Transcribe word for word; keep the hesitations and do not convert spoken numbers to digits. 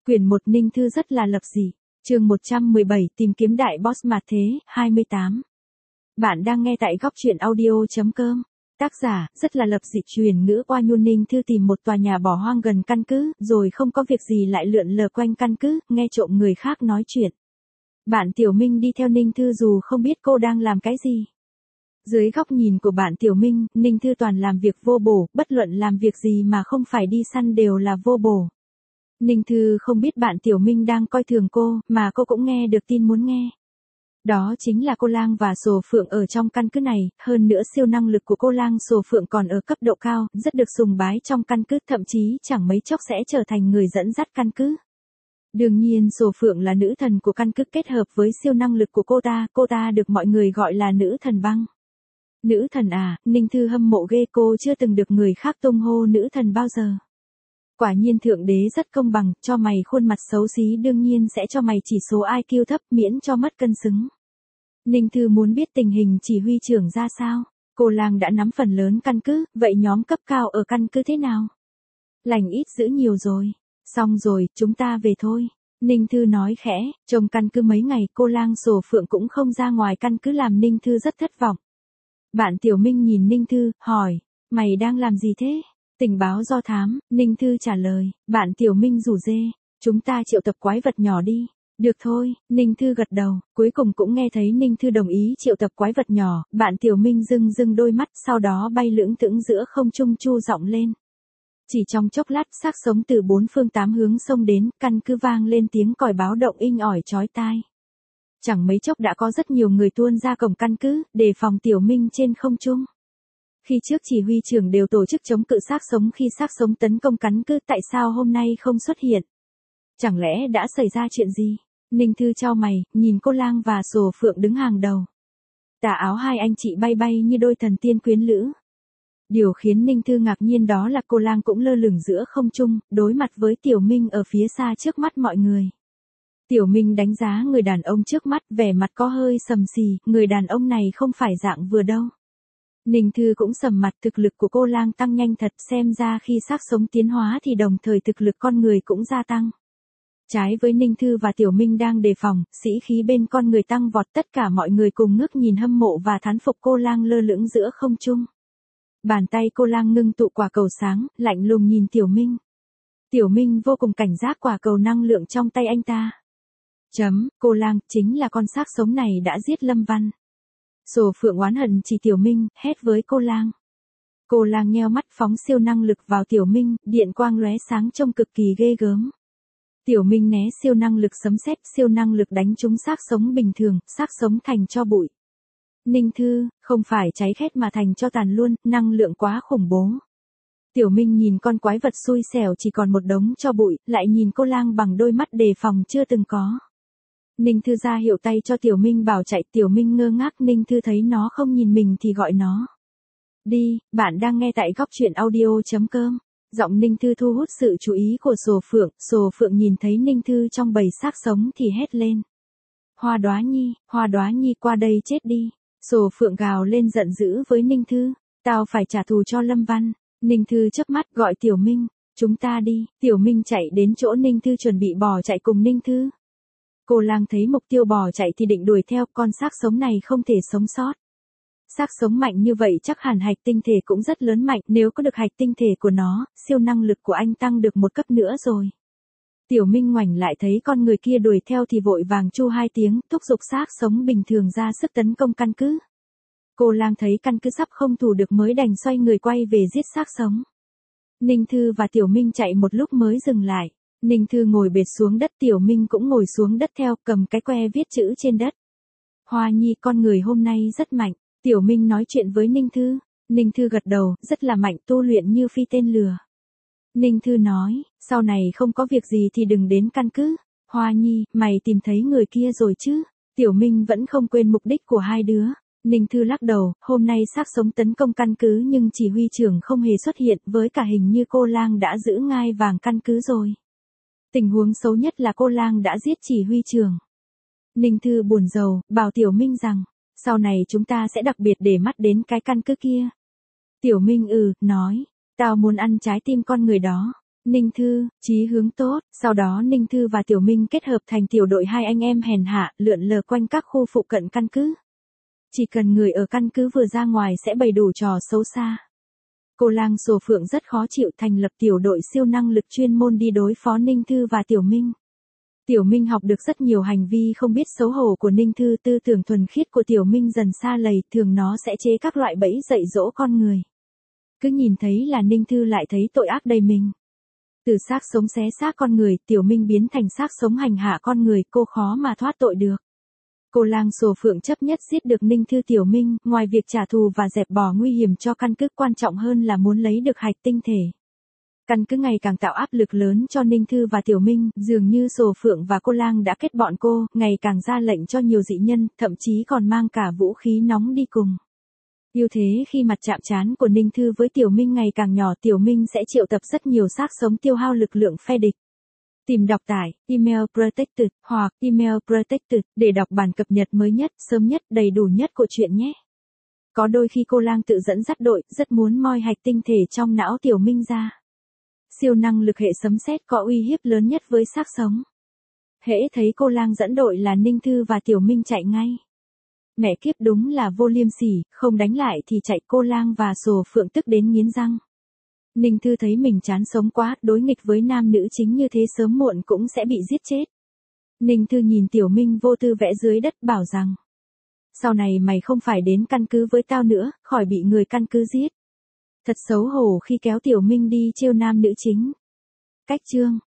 Quyển một Ninh Thư rất là lập dị. Chương một trăm mười bảy tìm kiếm đại boss mà thế, hai mươi tám. Bạn đang nghe tại góc truyện audio chấm com. Tác giả, rất là lập dị truyền ngữ oa nhu. Ninh Thư tìm một tòa nhà bỏ hoang gần căn cứ, rồi không có việc gì lại lượn lờ quanh căn cứ, nghe trộm người khác nói chuyện. Bạn Tiểu Minh đi theo Ninh Thư dù không biết cô đang làm cái gì. Dưới góc nhìn của bạn Tiểu Minh, Ninh Thư toàn làm việc vô bổ, bất luận làm việc gì mà không phải đi săn đều là vô bổ. Ninh Thư không biết bạn Tiểu Minh đang coi thường cô, mà cô cũng nghe được tin muốn nghe. Đó chính là cô Lang và Sổ Phượng ở trong căn cứ này, hơn nữa siêu năng lực của cô Lang Sổ Phượng còn ở cấp độ cao, rất được sùng bái trong căn cứ, thậm chí chẳng mấy chốc sẽ trở thành người dẫn dắt căn cứ. Đương nhiên Sổ Phượng là nữ thần của căn cứ, kết hợp với siêu năng lực của cô ta, cô ta được mọi người gọi là nữ thần băng. Nữ thần à, Ninh Thư hâm mộ ghê, cô chưa từng được người khác tung hô nữ thần bao giờ. Quả nhiên thượng đế rất công bằng, cho mày khuôn mặt xấu xí đương nhiên sẽ cho mày chỉ số i kiu thấp, miễn cho mất cân xứng. Ninh Thư muốn biết tình hình chỉ huy trưởng ra sao. Cô Lang đã nắm phần lớn căn cứ, vậy nhóm cấp cao ở căn cứ thế nào? Lành ít dữ nhiều rồi. Xong rồi, chúng ta về thôi. Ninh Thư nói khẽ, trong căn cứ mấy ngày cô Lang Sổ Phượng cũng không ra ngoài căn cứ làm Ninh Thư rất thất vọng. Bạn Tiểu Minh nhìn Ninh Thư, hỏi, mày đang làm gì thế? Tình báo do thám, Ninh Thư trả lời, bạn Tiểu Minh rủ dê, chúng ta triệu tập quái vật nhỏ đi. Được thôi, Ninh Thư gật đầu, cuối cùng cũng nghe thấy Ninh Thư đồng ý triệu tập quái vật nhỏ, bạn Tiểu Minh rưng rưng đôi mắt, sau đó bay lưỡng thững giữa không trung chu giọng lên. Chỉ trong chốc lát, xác sống từ bốn phương tám hướng xông đến, căn cứ vang lên tiếng còi báo động inh ỏi chói tai. Chẳng mấy chốc đã có rất nhiều người tuôn ra cổng căn cứ, đề phòng Tiểu Minh trên không trung. Khi trước chỉ huy trưởng đều tổ chức chống cự xác sống khi xác sống tấn công căn cứ, tại sao hôm nay không xuất hiện? Chẳng lẽ đã xảy ra chuyện gì? Ninh Thư chau mày, nhìn cô Lang và Sổ Phượng đứng hàng đầu. Tà áo hai anh chị bay bay như đôi thần tiên quyến lữ. Điều khiến Ninh Thư ngạc nhiên đó là cô Lang cũng lơ lửng giữa không trung, đối mặt với Tiểu Minh ở phía xa trước mắt mọi người. Tiểu Minh đánh giá người đàn ông trước mắt, vẻ mặt có hơi sầm xì, người đàn ông này không phải dạng vừa đâu. Ninh Thư cũng sầm mặt, thực lực của cô Lang tăng nhanh thật, xem ra khi xác sống tiến hóa thì đồng thời thực lực con người cũng gia tăng. Trái với Ninh Thư và Tiểu Minh đang đề phòng, sĩ khí bên con người tăng vọt, tất cả mọi người cùng ngước nhìn hâm mộ và thán phục cô Lang lơ lửng giữa không trung. Bàn tay cô Lang ngưng tụ quả cầu sáng, lạnh lùng nhìn Tiểu Minh. Tiểu Minh vô cùng cảnh giác quả cầu năng lượng trong tay anh ta. Chấm, cô Lang, chính là con xác sống này đã giết Lâm Văn. Sổ Phượng oán hận chỉ Tiểu Minh, hét với cô Lang. Cô Lang nheo mắt phóng siêu năng lực vào Tiểu Minh, điện quang lóe sáng trông cực kỳ ghê gớm. Tiểu Minh né siêu năng lực sấm sét, siêu năng lực đánh trúng xác sống bình thường, xác sống thành tro bụi. Ninh Thư, không phải cháy khét mà thành tro tàn luôn, năng lượng quá khủng bố. Tiểu Minh nhìn con quái vật xui xẻo chỉ còn một đống tro bụi, lại nhìn cô Lang bằng đôi mắt đề phòng chưa từng có. Ninh Thư ra hiệu tay cho Tiểu Minh bảo chạy, Tiểu Minh ngơ ngác, Ninh Thư thấy nó không nhìn mình thì gọi nó. Đi, bạn đang nghe tại góc truyện audio chấm com. Giọng Ninh Thư thu hút sự chú ý của Sổ Phượng, Sổ Phượng nhìn thấy Ninh Thư trong bầy xác sống thì hét lên. Hoa Đóa Nhi, Hoa Đóa Nhi qua đây chết đi. Sổ Phượng gào lên giận dữ với Ninh Thư, tao phải trả thù cho Lâm Văn. Ninh Thư chớp mắt gọi Tiểu Minh, chúng ta đi. Tiểu Minh chạy đến chỗ Ninh Thư chuẩn bị bỏ chạy cùng Ninh Thư. Cô Lang thấy mục tiêu bỏ chạy thì định đuổi theo, con xác sống này không thể sống sót. Xác sống mạnh như vậy chắc hẳn hạch tinh thể cũng rất lớn mạnh, nếu có được hạch tinh thể của nó, siêu năng lực của anh tăng được một cấp nữa rồi. Tiểu Minh ngoảnh lại thấy con người kia đuổi theo thì vội vàng chu hai tiếng, thúc giục xác sống bình thường ra sức tấn công căn cứ. Cô Lang thấy căn cứ sắp không thủ được mới đành xoay người quay về giết xác sống. Ninh Thư và Tiểu Minh chạy một lúc mới dừng lại. Ninh Thư ngồi bệt xuống đất, Tiểu Minh cũng ngồi xuống đất theo, cầm cái que viết chữ trên đất. Hoa Nhi, con người hôm nay rất mạnh. Tiểu Minh nói chuyện với Ninh Thư. Ninh Thư gật đầu, rất là mạnh, tu luyện như phi tên lửa. Ninh Thư nói, sau này không có việc gì thì đừng đến căn cứ. Hoa Nhi, mày tìm thấy người kia rồi chứ? Tiểu Minh vẫn không quên mục đích của hai đứa. Ninh Thư lắc đầu, hôm nay xác sống tấn công căn cứ nhưng chỉ huy trưởng không hề xuất hiện, với cả hình như cô Lang đã giữ ngai vàng căn cứ rồi. Tình huống xấu nhất là cô Lang đã giết chỉ huy trưởng. Ninh Thư buồn rầu, bảo Tiểu Minh rằng, sau này chúng ta sẽ đặc biệt để mắt đến cái căn cứ kia. Tiểu Minh ừ, nói, tao muốn ăn trái tim con người đó. Ninh Thư, chí hướng tốt, sau đó Ninh Thư và Tiểu Minh kết hợp thành tiểu đội hai anh em hèn hạ, lượn lờ quanh các khu phụ cận căn cứ. Chỉ cần người ở căn cứ vừa ra ngoài sẽ bày đủ trò xấu xa. Cô Lang Sồ Phượng rất khó chịu thành lập tiểu đội siêu năng lực chuyên môn đi đối phó Ninh Thư và Tiểu Minh. Tiểu Minh học được rất nhiều hành vi không biết xấu hổ của Ninh Thư, tư tưởng thuần khiết của Tiểu Minh dần xa lầy, thường nó sẽ chế các loại bẫy dạy dỗ con người. Cứ nhìn thấy là Ninh Thư lại thấy tội ác đầy mình. Từ xác sống xé xác con người, Tiểu Minh biến thành xác sống hành hạ con người, cô khó mà thoát tội được. Cô Lang Sồ Phượng chấp nhất giết được Ninh Thư Tiểu Minh, ngoài việc trả thù và dẹp bỏ nguy hiểm cho căn cứ, quan trọng hơn là muốn lấy được hạch tinh thể. Căn cứ ngày càng tạo áp lực lớn cho Ninh Thư và Tiểu Minh, dường như Sồ Phượng và cô Lang đã kết bọn cô, ngày càng ra lệnh cho nhiều dị nhân, thậm chí còn mang cả vũ khí nóng đi cùng. Ưu thế khi mặt chạm trán của Ninh Thư với Tiểu Minh ngày càng nhỏ, Tiểu Minh sẽ triệu tập rất nhiều xác sống tiêu hao lực lượng phe địch. Tìm đọc tải, email protected, hoặc email protected, để đọc bản cập nhật mới nhất, sớm nhất, đầy đủ nhất của truyện nhé. Có đôi khi cô Lang tự dẫn dắt đội, rất muốn moi hạch tinh thể trong não Tiểu Minh ra. Siêu năng lực hệ sấm sét có uy hiếp lớn nhất với xác sống. Hễ thấy cô Lang dẫn đội là Ninh Thư và Tiểu Minh chạy ngay. Mẹ kiếp, đúng là vô liêm sỉ, không đánh lại thì chạy. Cô Lang và Sồ Phượng tức đến nghiến răng. Ninh Thư thấy mình chán sống quá, đối nghịch với nam nữ chính như thế sớm muộn cũng sẽ bị giết chết. Ninh Thư nhìn Tiểu Minh vô tư vẽ dưới đất, bảo rằng: sau này mày không phải đến căn cứ với tao nữa, khỏi bị người căn cứ giết. Thật xấu hổ khi kéo Tiểu Minh đi trêu nam nữ chính. Cách chương